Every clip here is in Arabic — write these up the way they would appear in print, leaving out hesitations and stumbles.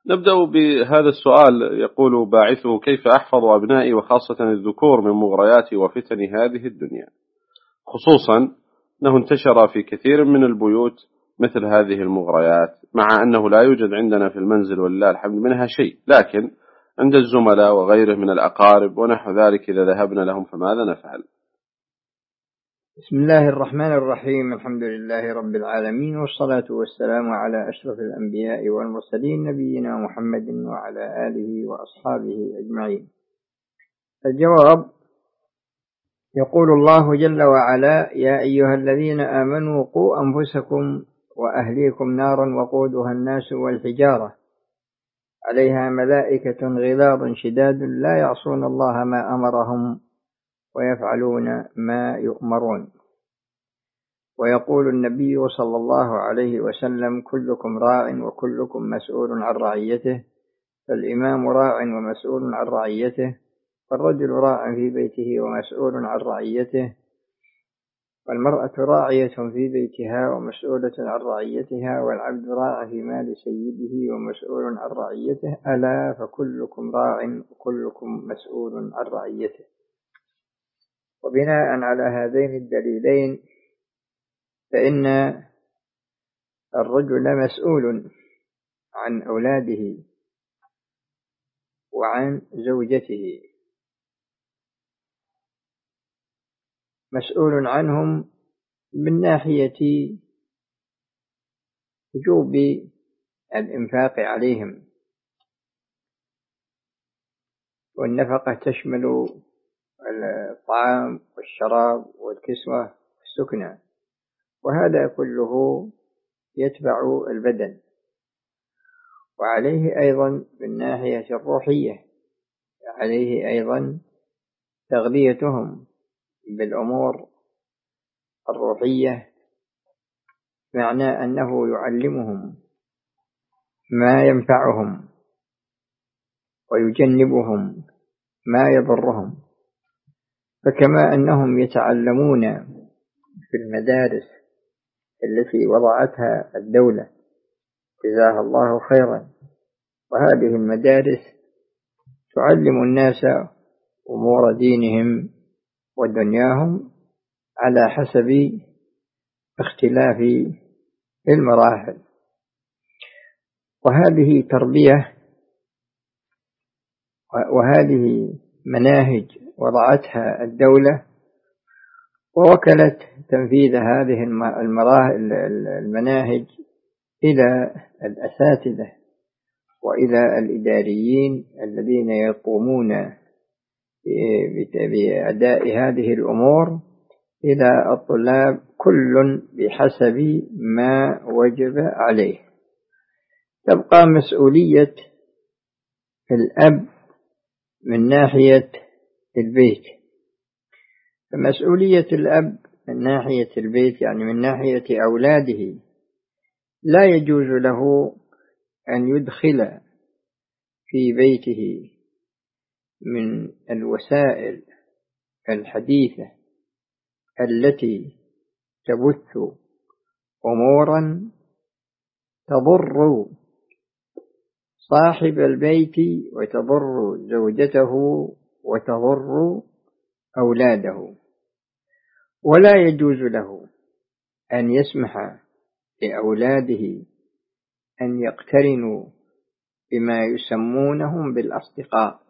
نبدأ بهذا السؤال. يقول باعثه: كيف أحفظ أبنائي وخاصة الذكور من مغريات وفتن هذه الدنيا، خصوصا أنه انتشر في كثير من البيوت مثل هذه المغريات، مع أنه لا يوجد عندنا في المنزل ولله الحمد منها شيء، لكن عند الزملاء وغيره من الأقارب ونحو ذلك إذا ذهبنا لهم فماذا نفعل؟ بسم الله الرحمن الرحيم. الحمد لله رب العالمين، والصلاة والسلام على أشرف الأنبياء والمرسلين، نبينا محمد وعلى آله وأصحابه أجمعين. الجواب: يقول الله جل وعلا: يا أيها الذين آمنوا قوا أنفسكم وأهليكم نارا وقودها الناس والحجارة عليها ملائكة غلاظ شداد لا يعصون الله ما أمرهم ويفعلون ما يؤمرون. ويقول النبي صلى الله عليه وسلم: كلكم راع وكلكم مسؤول عن رعيته، فالإمام راع ومسؤول عن رعيته، والرجل راع في بيته ومسؤول عن رعيته، والمرأة راعية في بيتها ومسؤولة عن رعيتها، والعبد راع في مال سيده ومسؤول عن رعيته، ألا فكلكم راع وكلكم مسؤول عن رعيته. وبناء على هذين الدليلين فإن الرجل مسؤول عن أولاده وعن زوجته، مسؤول عنهم من ناحية وجوب الإنفاق عليهم، والنفقة تشمل الطعام والشراب والكسوة والسكنى، وهذا كله يتبع البدن. وعليه أيضا من ناحية الروحية، عليه أيضا تغذيتهم بالأمور الروحية، معنى أنه يعلمهم ما ينفعهم ويجنبهم ما يضرهم. فكما أنهم يتعلمون في المدارس التي وضعتها الدولة جزاها الله خيرا، وهذه المدارس تعلم الناس أمور دينهم ودنياهم على حسب اختلاف المراحل، وهذه تربية وهذه مناهج وضعتها الدولة، ووكلت تنفيذ هذه المناهج إلى الأساتذة وإلى الإداريين الذين يقومون بأداء هذه الأمور إلى الطلاب، كل بحسب ما وجب عليه. تبقى مسؤولية الأب من ناحية البيت، فمسؤولية الأب من ناحية البيت يعني من ناحية أولاده، لا يجوز له أن يدخل في بيته من الوسائل الحديثة التي تبث أمورا تضر صاحب البيت وتضر زوجته وتضر أولاده، ولا يجوز له أن يسمح لأولاده أن يقترنوا بما يسمونهم بالأصدقاء،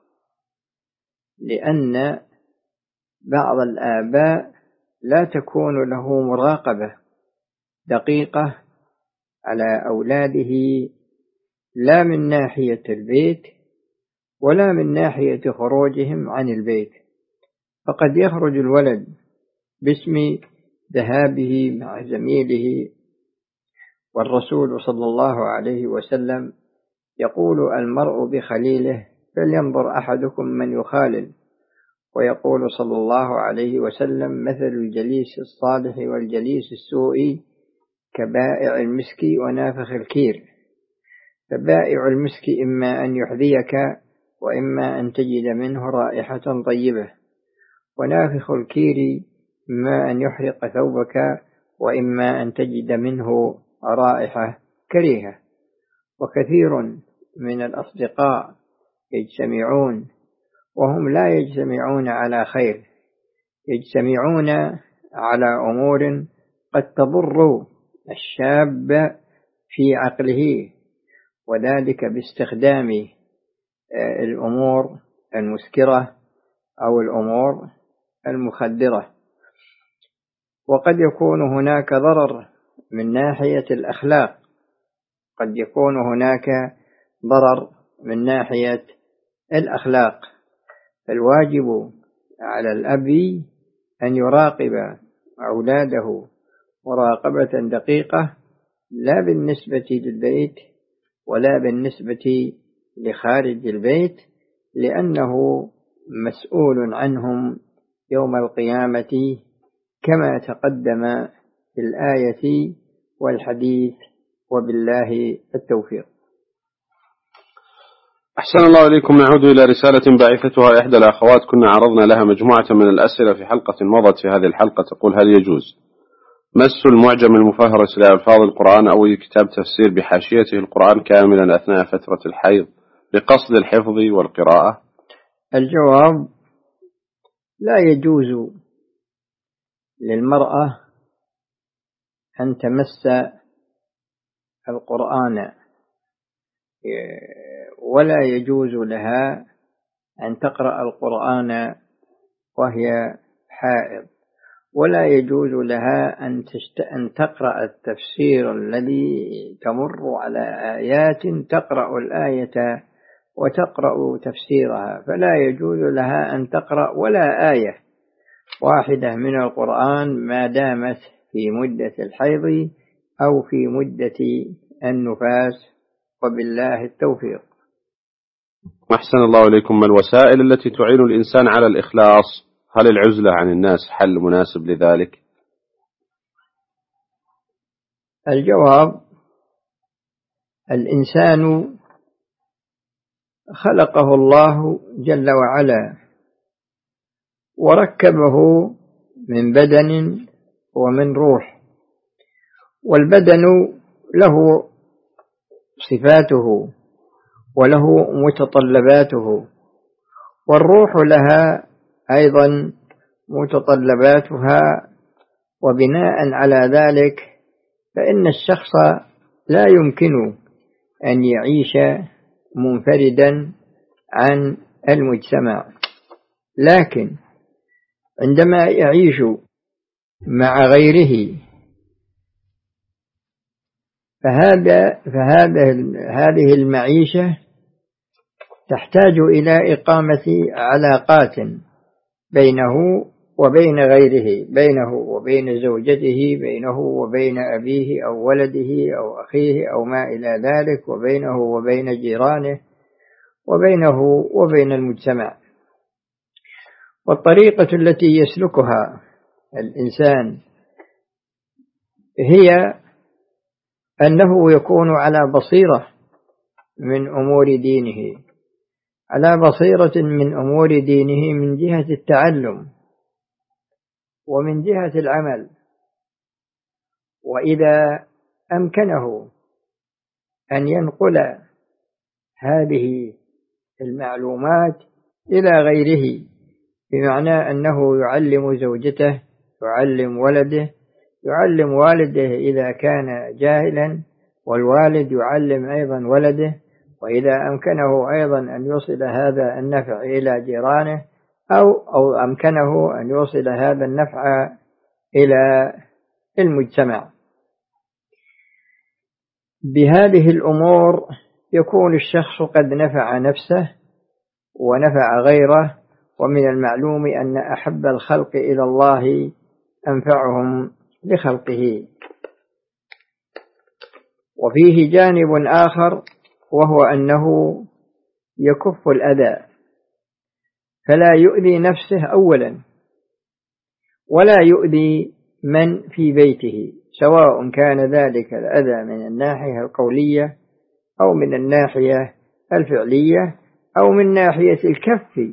لأن بعض الآباء لا تكون له مراقبة دقيقة على أولاده، لا من ناحية البيت ولا من ناحية خروجهم عن البيت. فقد يخرج الولد باسم ذهابه مع زميله، والرسول صلى الله عليه وسلم يقول: المرء بخليله فلينظر أحدكم من يخالل. ويقول صلى الله عليه وسلم: مثل الجليس الصالح والجليس السوء كبائع المسك ونافخ الكير. فبائع المسك إما أن يحذيك وإما أن تجد منه رائحة طيبة، ونافخ الكير إما أن يحرق ثوبك وإما أن تجد منه رائحة كريهة. وكثير من الأصدقاء يجتمعون وهم لا يجتمعون على خير، يجتمعون على أمور قد تضر الشاب في عقله، وذلك باستخدام الأمور المسكرة أو الأمور المخدرة. وقد يكون هناك ضرر من ناحية الأخلاق، قد يكون هناك ضرر من ناحية الأخلاق. فالواجب على الأب أن يراقب أولاده مراقبة دقيقة، لا بالنسبة للبيت ولا بالنسبة لخارج البيت، لأنه مسؤول عنهم يوم القيامة كما تقدم في الآية والحديث، وبالله التوفيق. أحسن الله إليكم. نعود إلى رسالة باعثتها إحدى الأخوات كنا عرضنا لها مجموعة من الأسئلة في حلقة مضت. في هذه الحلقة تقول: هل يجوز مس المعجم المفهرس لألفاظ القرآن أو كتاب تفسير بحاشيته القرآن كاملا أثناء فترة الحيض بقصد الحفظ والقراءة؟ الجواب: لا يجوز للمرأة أن تمس القرآن، ولا يجوز لها أن تقرأ القرآن وهي حائض، ولا يجوز لها أن تقرأ التفسير الذي تمر على آيات تقرأ الآية وتقرأ تفسيرها، فلا يجوز لها أن تقرأ ولا آية واحدة من القرآن ما دامت في مدة الحيض أو في مدة النفاس، وبالله التوفيق. أحسن الله إليكم. ما الوسائل التي تعين الإنسان على الإخلاص؟ هل العزلة عن الناس حل مناسب لذلك؟ الجواب: الإنسان خلقه الله جل وعلا وركبه من بدن ومن روح، والبدن له صفاته وله متطلباته، والروح لها أيضا متطلباتها، وبناء على ذلك فإن الشخص لا يمكن أن يعيش منفردا عن المجتمع، لكن عندما يعيش مع غيره هذه المعيشة تحتاج إلى إقامة علاقات بينه وبين غيره، بينه وبين زوجته، بينه وبين أبيه أو ولده أو أخيه أو ما إلى ذلك، وبينه وبين جيرانه، وبينه وبين المجتمع. والطريقة التي يسلكها الإنسان هي أنه يكون على بصيرة من أمور دينه، على بصيرة من أمور دينه من جهة التعلم ومن جهة العمل، وإذا أمكنه أن ينقل هذه المعلومات إلى غيره، بمعنى أنه يعلم زوجته، يعلم ولده، يعلم والده إذا كان جاهلا، والوالد يعلم أيضا ولده، وإذا أمكنه أيضا أن يوصل هذا النفع إلى جيرانه، أو أمكنه أن يوصل هذا النفع إلى المجتمع. بهذه الأمور يكون الشخص قد نفع نفسه ونفع غيره، ومن المعلوم أن أحب الخلق إلى الله أنفعهم لخلقه. وفيه جانب آخر، وهو أنه يكف الأذى، فلا يؤذي نفسه أولا ولا يؤذي من في بيته، سواء كان ذلك الأذى من الناحية القولية أو من الناحية الفعلية أو من ناحية الكف،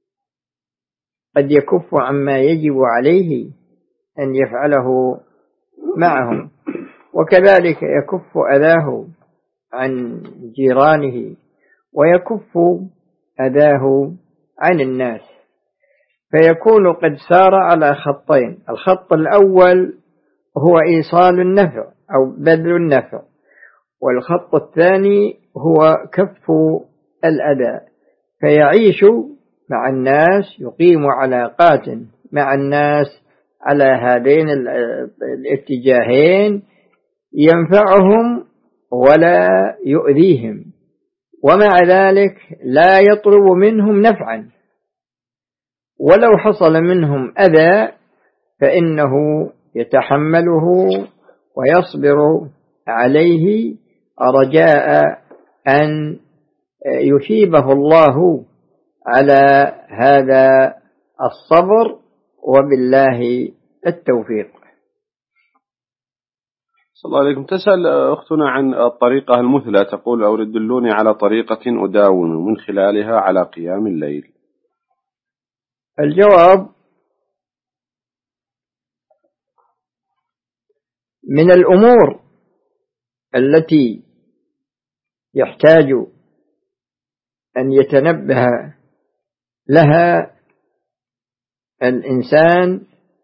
قد يكف عما يجب عليه أن يفعله معهم، وكذلك يكف أذاه عن جيرانه ويكف أذاه عن الناس، فيكون قد سار على خطين: الخط الأول هو إيصال النفع أو بذل النفع، والخط الثاني هو كف الأذى، فيعيش مع الناس، يقيم علاقات مع الناس على هذين الاتجاهين، ينفعهم ولا يؤذيهم، ومع ذلك لا يطلب منهم نفعا، ولو حصل منهم أذى فإنه يتحمله ويصبر عليه رجاء أن يثيبه الله على هذا الصبر، وبالله التوفيق. صلى الله عليكم. تسأل أختنا عن الطريقة المثلى، تقول: أو دلوني على طريقة أداوم من خلالها على قيام الليل. الجواب: من الأمور التي يحتاج أن يتنبه لها الإنسان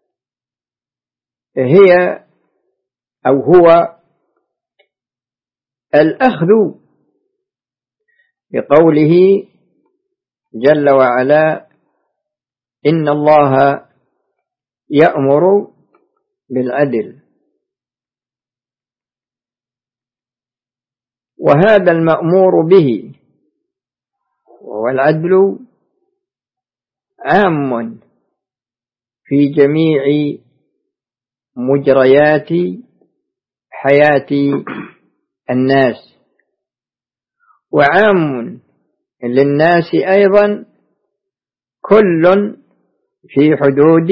هي أو هو الأخذ بقوله جل وعلا: إن الله يأمر بالعدل. وهذا المأمور به والعدل عام في جميع مجريات حياة الناس، وعام للناس أيضا، كل في حدود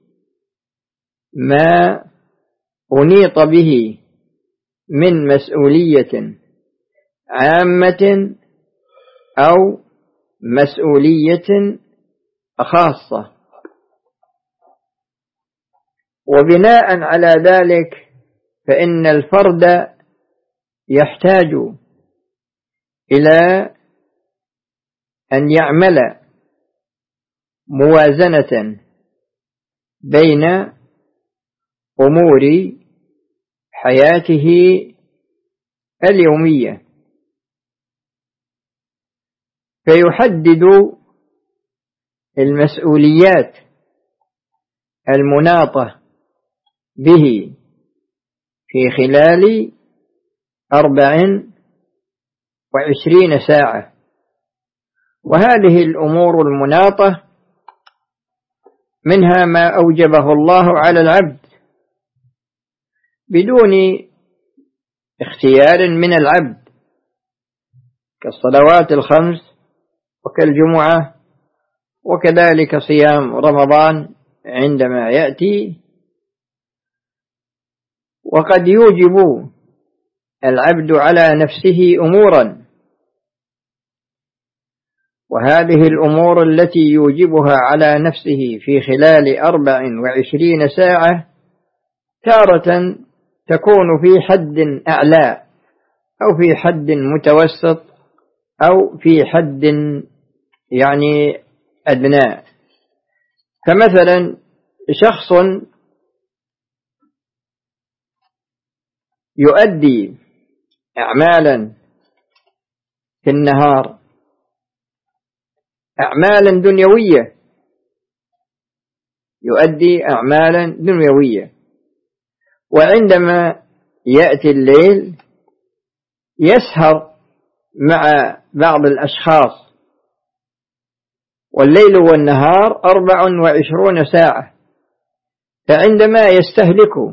ما أنيط به من مسؤولية عامة أو مسؤولية خاصة. وبناء على ذلك فإن الفرد يحتاج إلى أن يعمل موازنة بين أمور حياته اليومية، فيحدد المسؤوليات المناطة به في خلال 24 ساعة. وهذه الأمور المناطة منها ما أوجبه الله على العبد بدون اختيار من العبد، كالصلوات الخمس وكالجمعة، وكذلك صيام رمضان عندما يأتي. وقد يوجب العبد على نفسه أمورا، وهذه الأمور التي يوجبها على نفسه في خلال 24 ساعة تارة تكون في حد أعلى أو في حد متوسط أو في حد أدنى. فمثلا شخص يؤدي أعمالا في النهار، أعمالا دنيوية، يؤدي أعمالا دنيوية، وعندما يأتي الليل يسهر مع بعض الأشخاص، والليل والنهار 24 ساعة، فعندما يستهلك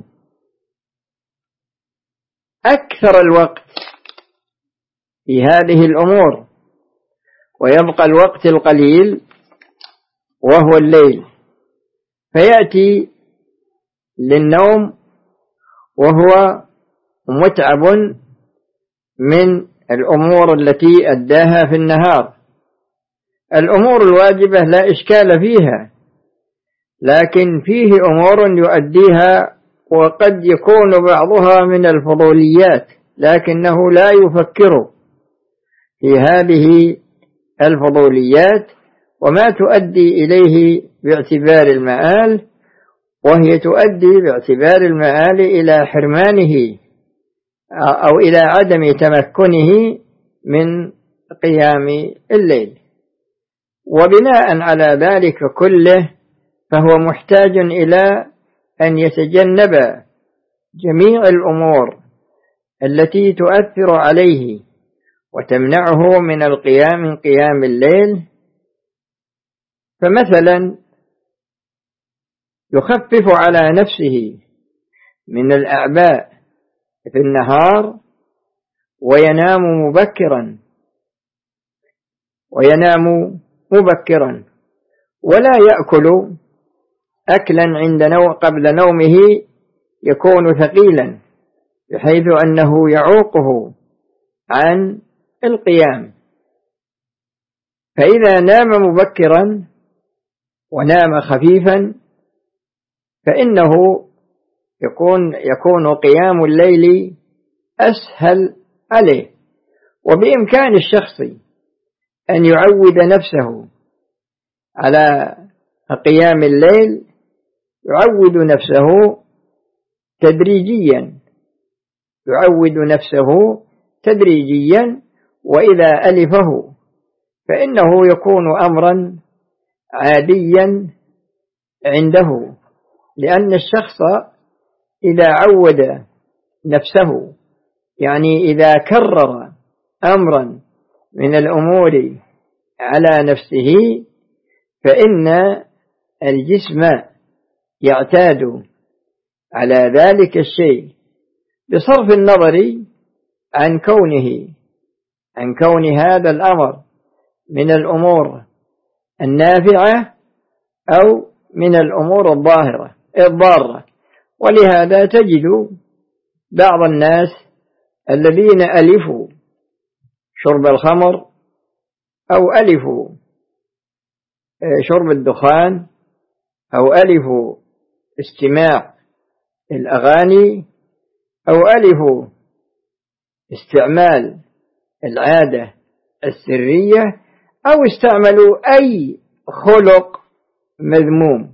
أكثر الوقت في هذه الأمور ويبقى الوقت القليل وهو الليل، فيأتي للنوم وهو متعب من الأمور التي أداها في النهار. الأمور الواجبة لا إشكال فيها، لكن فيه أمور يؤديها وقد يكون بعضها من الفضوليات، لكنه لا يفكر في هذه الفضوليات وما تؤدي إليه باعتبار المآل، وهي تؤدي باعتبار المآل إلى حرمانه أو إلى عدم تمكنه من قيام الليل. وبناء على ذلك كله فهو محتاج إلى أن يتجنب جميع الأمور التي تؤثر عليه وتمنعه من قيام الليل. فمثلا يخفف على نفسه من الأعباء في النهار وينام مبكرا ولا يأكل أكلا قبل نومه يكون ثقيلا بحيث أنه يعوقه عن القيام. فإذا نام مبكرا ونام خفيفا فإنه يكون قيام الليل أسهل عليه. وبإمكان الشخص أن يعود نفسه على قيام الليل، يعود نفسه تدريجيا، وإذا ألفه فإنه يكون أمرا عاديا عنده، لأن الشخص إذا عود نفسه، يعني إذا كرر أمرا من الأمور على نفسه، فإن الجسم يعتاد على ذلك الشيء بصرف النظر عن كون هذا الأمر من الأمور النافعة أو من الأمور الضارة. ولهذا تجد بعض الناس الذين ألفوا شرب الخمر أو ألفوا شرب الدخان أو ألفوا استماع الأغاني أو ألفوا استعمال العادة السرية أو استعملوا أي خلق مذموم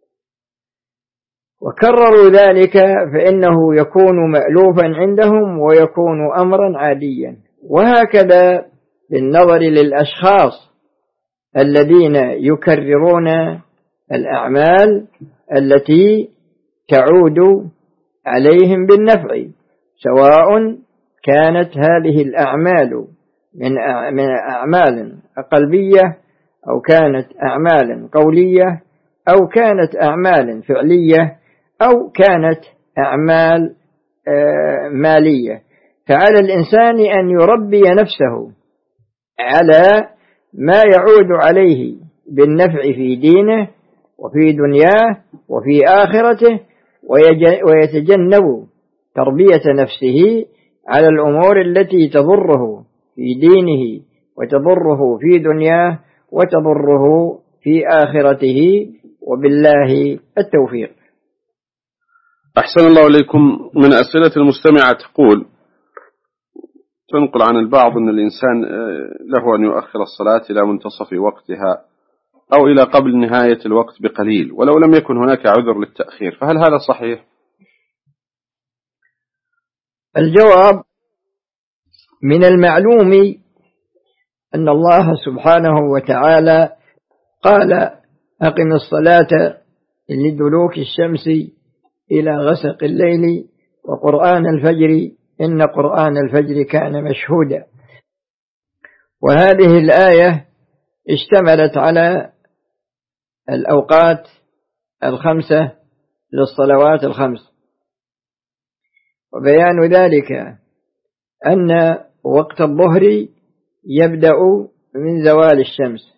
وكرروا ذلك، فإنه يكون مألوفا عندهم ويكون أمرا عاديا. وهكذا بالنظر للأشخاص الذين يكررون الأعمال التي تعود عليهم بالنفع، سواء كانت هذه الأعمال من أعمال قلبية أو كانت أعمال قولية أو كانت أعمال فعلية أو كانت أعمال مالية. فعلى الإنسان أن يربي نفسه على ما يعود عليه بالنفع في دينه وفي دنياه وفي آخرته، ويتجنب تربية نفسه على الأمور التي تضره في دينه وتضره في دنياه وتضره في آخرته، وبالله التوفيق. أحسن الله إليكم. من أسئلة المستمعة تنقل عن البعض أن الإنسان له أن يؤخر الصلاة إلى منتصف وقتها أو إلى قبل نهاية الوقت بقليل ولو لم يكن هناك عذر للتأخير، فهل هذا صحيح؟ الجواب: من المعلوم أن الله سبحانه وتعالى قال: أقم الصلاة لدلوك الشمس إلى غسق الليل وقرآن الفجر إن قرآن الفجر كان مشهودا. وهذه الآية اشتملت على الأوقات الخمسة للصلوات الخمس، وبيان ذلك أن وقت الظهر يبدأ من زوال الشمس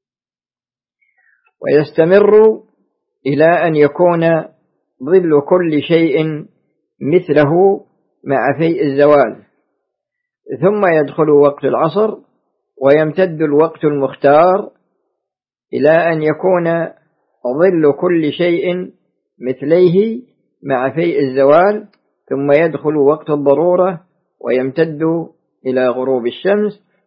ويستمر إلى أن يكون ظل كل شيء مثله مع فيء الزوال، ثم يدخل وقت العصر ويمتد الوقت المختار إلى أن يكون ظل كل شيء مثليه مع فيء الزوال، ثم يدخل وقت الضرورة ويمتد إلى غروب الشمس،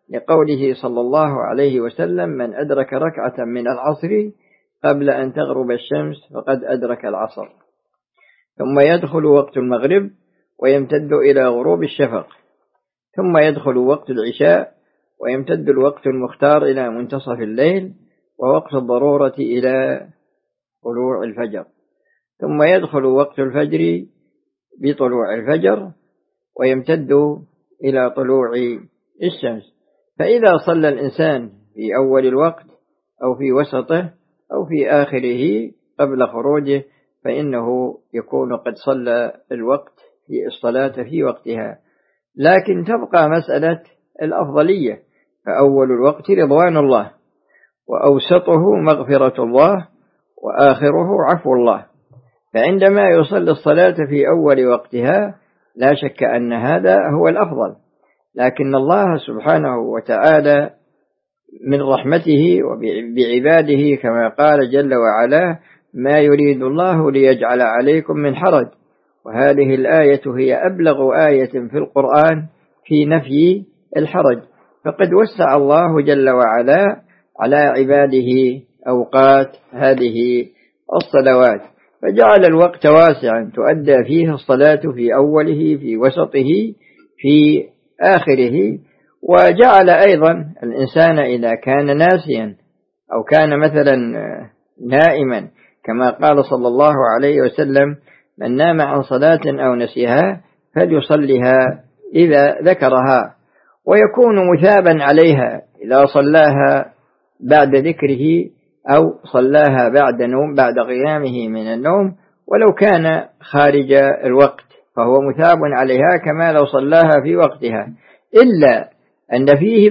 لقوله صلى الله عليه وسلم: من أدرك ركعة من العصر قبل أن تغرب الشمس فقد أدرك العصر. ثم يدخل وقت المغرب ويمتد إلى غروب الشفق، ثم يدخل وقت العشاء ويمتد الوقت المختار إلى منتصف الليل، ووقت الضرورة إلى طلوع الفجر، ثم يدخل وقت الفجر بطلوع الفجر ويمتد إلى طلوع الشمس. فإذا صلى الإنسان في أول الوقت أو في وسطه أو في آخره قبل خروجه فإنه يكون قد صلى الوقت في الصلاة في وقتها. لكن تبقى مسألة الأفضلية، فأول الوقت رضوان الله، وأوسطه مغفرة الله، وآخره عفو الله. فعندما يصلي الصلاة في أول وقتها لا شك أن هذا هو الأفضل، لكن الله سبحانه وتعالى من رحمته بعباده كما قال جل وعلا: ما يريد الله ليجعل عليكم من حرج. وهذه الآية هي أبلغ آية في القرآن في نفي الحرج، فقد وسع الله جل وعلا على عباده أوقات هذه الصلوات، فجعل الوقت واسعا تؤدى فيه الصلاة في أوله في وسطه في آخره. وجعل أيضا الإنسان إذا كان ناسيا أو كان مثلا نائما كما قال صلى الله عليه وسلم: من نام عن صلاة أو نسيها فليصلها إذا ذكرها، ويكون مثابا عليها إذا صلاها بعد ذكره أو صلاها بعد قيامه من النوم، ولو كان خارج الوقت فهو مثاب عليها كما لو صلاها في وقتها. إلا أن فيه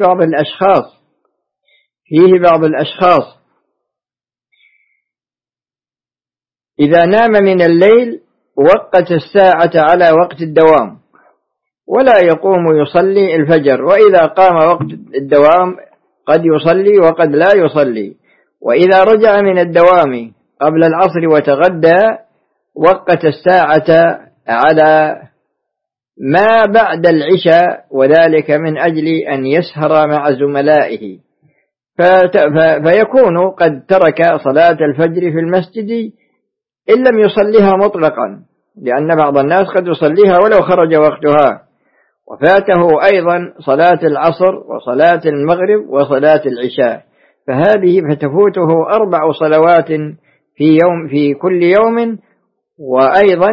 بعض الأشخاص إذا نام من الليل وقت الساعة على وقت الدوام ولا يقوم يصلي الفجر، وإذا قام وقت الدوام قد يصلي وقد لا يصلي، وإذا رجع من الدوام قبل العصر وتغدى وقت الساعة على ما بعد العشاء، وذلك من أجل أن يسهر مع زملائه، فيكون قد ترك صلاة الفجر في المسجد إن لم يصليها مطلقا، لأن بعض الناس قد يصليها ولو خرج وقتها، وفاته أيضا صلاة العصر وصلاة المغرب وصلاة العشاء، فهذه فتفوته 4 صلوات في كل يوم، وأيضا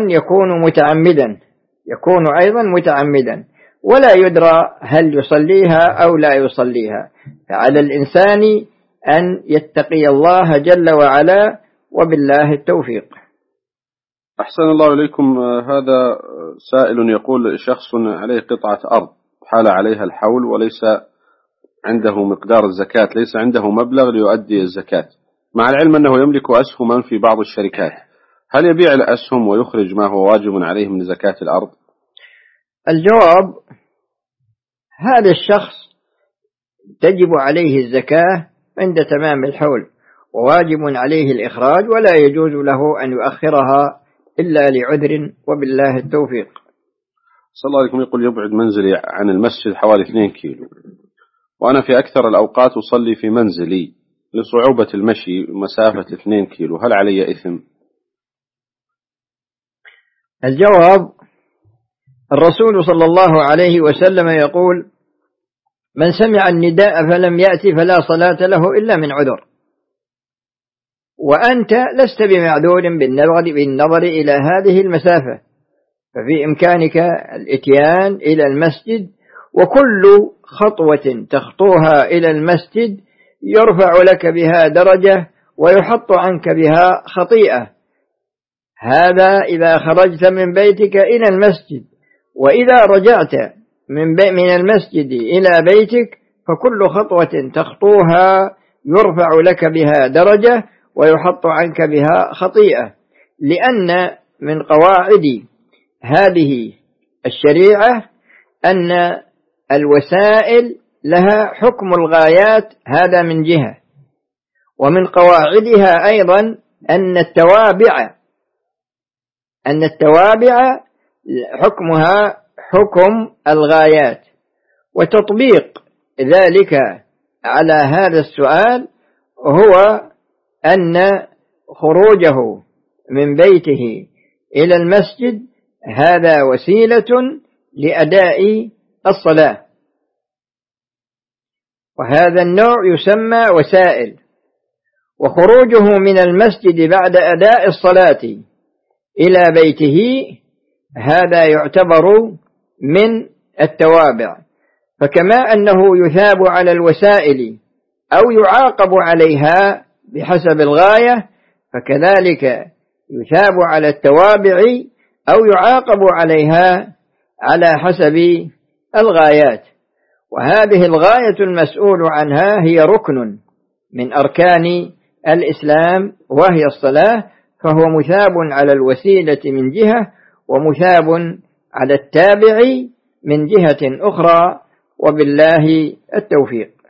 يكون أيضا متعمدا ولا يدرى هل يصليها أو لا يصليها. فعلى الإنسان أن يتقي الله جل وعلا، وبالله التوفيق. أحسن الله إليكم. هذا سائل يقول: شخص عليه قطعة أرض حال عليها الحول وليس عنده مقدار الزكاة، ليس عنده مبلغ ليؤدي الزكاة، مع العلم أنه يملك أسهما في بعض الشركات، هل يبيع الأسهم ويخرج ما هو واجب عليه من زكاة الأرض؟ الجواب: هذا الشخص تجب عليه الزكاة عند تمام الحول، وواجب عليه الإخراج، ولا يجوز له أن يؤخرها إلا لعذر، وبالله التوفيق. صلى الله عليكم. يقول: يبعد منزلي عن المسجد حوالي 2 كيلو، وأنا في أكثر الأوقات أصلي في منزلي لصعوبة المشي مسافة 2 كيلو، هل علي إثم؟ الجواب: الرسول صلى الله عليه وسلم يقول: من سمع النداء فلم يأتي فلا صلاة له إلا من عذر. وأنت لست بمعذور بالنظر إلى هذه المسافة، ففي إمكانك الإتيان إلى المسجد، وكل خطوة تخطوها إلى المسجد يرفع لك بها درجة ويحط عنك بها خطيئة. هذا إذا خرجت من بيتك إلى المسجد، وإذا رجعت من المسجد إلى بيتك فكل خطوة تخطوها يرفع لك بها درجة ويحط عنك بها خطيئة، لأن من قواعد هذه الشريعة أن الوسائل لها حكم الغايات، هذا من جهة، ومن قواعدها أيضا أن التوابع حكمها حكم الغايات، وتطبيق ذلك على هذا السؤال هو أن خروجه من بيته إلى المسجد هذا وسيلة لأداء الصلاة، وهذا النوع يسمى وسائل. وخروجه من المسجد بعد أداء الصلاة إلى بيته هذا يعتبر من التوابع، فكما أنه يثاب على الوسائل أو يعاقب عليها بحسب الغاية، فكذلك يثاب على التوابع أو يعاقب عليها على حسب الغايات. وهذه الغاية المسؤول عنها هي ركن من أركان الإسلام وهي الصلاة، فهو مثاب على الوسيلة من جهة ومثاب على التابع من جهة أخرى، وبالله التوفيق.